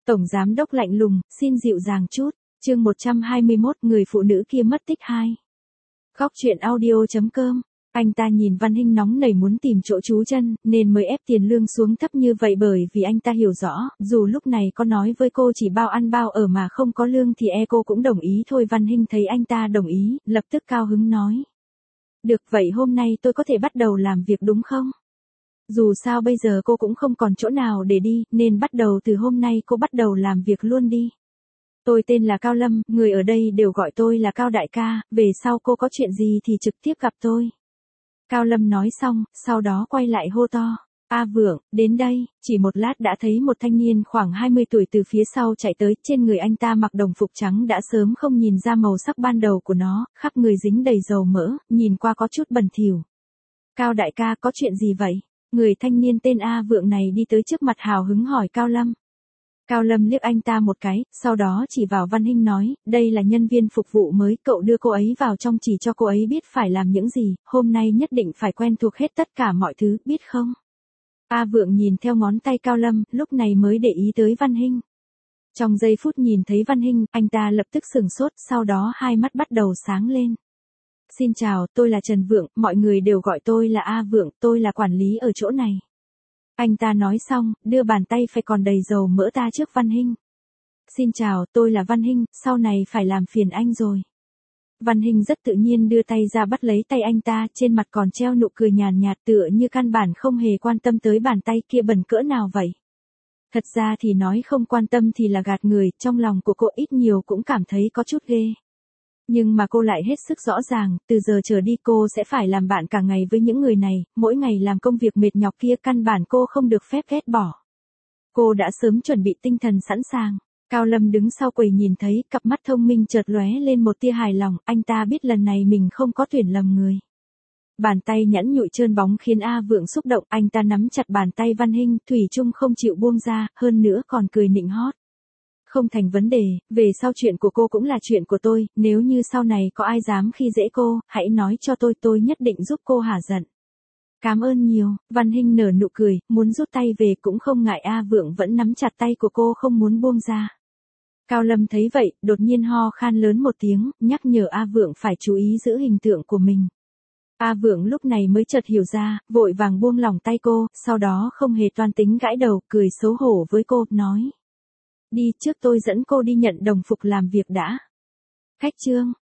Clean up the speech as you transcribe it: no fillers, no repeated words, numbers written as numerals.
Tổng giám đốc lạnh lùng, xin dịu dàng chút. Chương 121, người phụ nữ kia mất tích 2. Góc truyện audio.com. Anh ta nhìn Văn Hinh nóng nảy muốn tìm chỗ trú chân, nên mới ép tiền lương xuống thấp như vậy, bởi vì anh ta hiểu rõ, dù lúc này có nói với cô chỉ bao ăn bao ở mà không có lương thì cô cũng đồng ý thôi. Văn Hinh thấy anh ta đồng ý, lập tức cao hứng nói. Được, vậy hôm nay tôi có thể bắt đầu làm việc đúng không? Dù sao bây giờ cô cũng không còn chỗ nào để đi, nên bắt đầu từ hôm nay cô bắt đầu làm việc luôn đi. Tôi tên là Cao Lâm, người ở đây đều gọi tôi là Cao đại ca, về sau cô có chuyện gì thì trực tiếp gặp tôi. Cao Lâm nói xong, sau đó quay lại hô to. A Vượng, đến đây. Chỉ một lát đã thấy một thanh niên khoảng 20 tuổi từ phía sau chạy tới, trên người anh ta mặc đồng phục trắng đã sớm không nhìn ra màu sắc ban đầu của nó, khắp người dính đầy dầu mỡ, nhìn qua có chút bẩn thỉu. Cao đại ca, có chuyện gì vậy? Người thanh niên tên A Vượng này đi tới trước mặt hào hứng hỏi Cao Lâm. Cao Lâm liếc anh ta một cái, sau đó chỉ vào Văn Hinh nói, đây là nhân viên phục vụ mới, cậu đưa cô ấy vào trong chỉ cho cô ấy biết phải làm những gì, hôm nay nhất định phải quen thuộc hết tất cả mọi thứ, biết không? A Vượng nhìn theo ngón tay Cao Lâm, lúc này mới để ý tới Văn Hinh. Trong giây phút nhìn thấy Văn Hinh, anh ta lập tức sửng sốt, sau đó hai mắt bắt đầu sáng lên. Xin chào, tôi là Trần Vượng, mọi người đều gọi tôi là A Vượng, tôi là quản lý ở chỗ này. Anh ta nói xong, đưa bàn tay phải còn đầy dầu mỡ ta trước Văn Hinh. Xin chào, tôi là Văn Hinh, sau này phải làm phiền anh rồi. Văn Hinh rất tự nhiên đưa tay ra bắt lấy tay anh ta, trên mặt còn treo nụ cười nhàn nhạt tựa như căn bản không hề quan tâm tới bàn tay kia bẩn cỡ nào vậy. Thật ra thì nói không quan tâm thì là gạt người, trong lòng của cô ít nhiều cũng cảm thấy có chút ghê. Nhưng mà cô lại hết sức rõ ràng, từ giờ trở đi cô sẽ phải làm bạn cả ngày với những người này, mỗi ngày làm công việc mệt nhọc kia căn bản cô không được phép ghét bỏ. Cô đã sớm chuẩn bị tinh thần sẵn sàng. Cao Lâm đứng sau quầy nhìn thấy, cặp mắt thông minh chợt lóe lên một tia hài lòng, anh ta biết lần này mình không có tuyển lầm người. Bàn tay nhẵn nhụi trơn bóng khiến A Vượng xúc động, anh ta nắm chặt bàn tay Văn Hinh, thủy chung không chịu buông ra, hơn nữa còn cười nịnh hót. Không thành vấn đề, về sau chuyện của cô cũng là chuyện của tôi, nếu như sau này có ai dám khi dễ cô, hãy nói cho tôi nhất định giúp cô hả giận. Cảm ơn nhiều, Văn Hinh nở nụ cười, muốn rút tay về cũng không ngại. A Vượng vẫn nắm chặt tay của cô không muốn buông ra. Cao Lâm thấy vậy, đột nhiên ho khan lớn một tiếng, nhắc nhở A Vượng phải chú ý giữ hình tượng của mình. A Vượng lúc này mới chợt hiểu ra, vội vàng buông lỏng tay cô, sau đó không hề toan tính gãi đầu, cười xấu hổ với cô, nói. Đi trước tôi dẫn cô đi nhận đồng phục làm việc đã. Khách trương,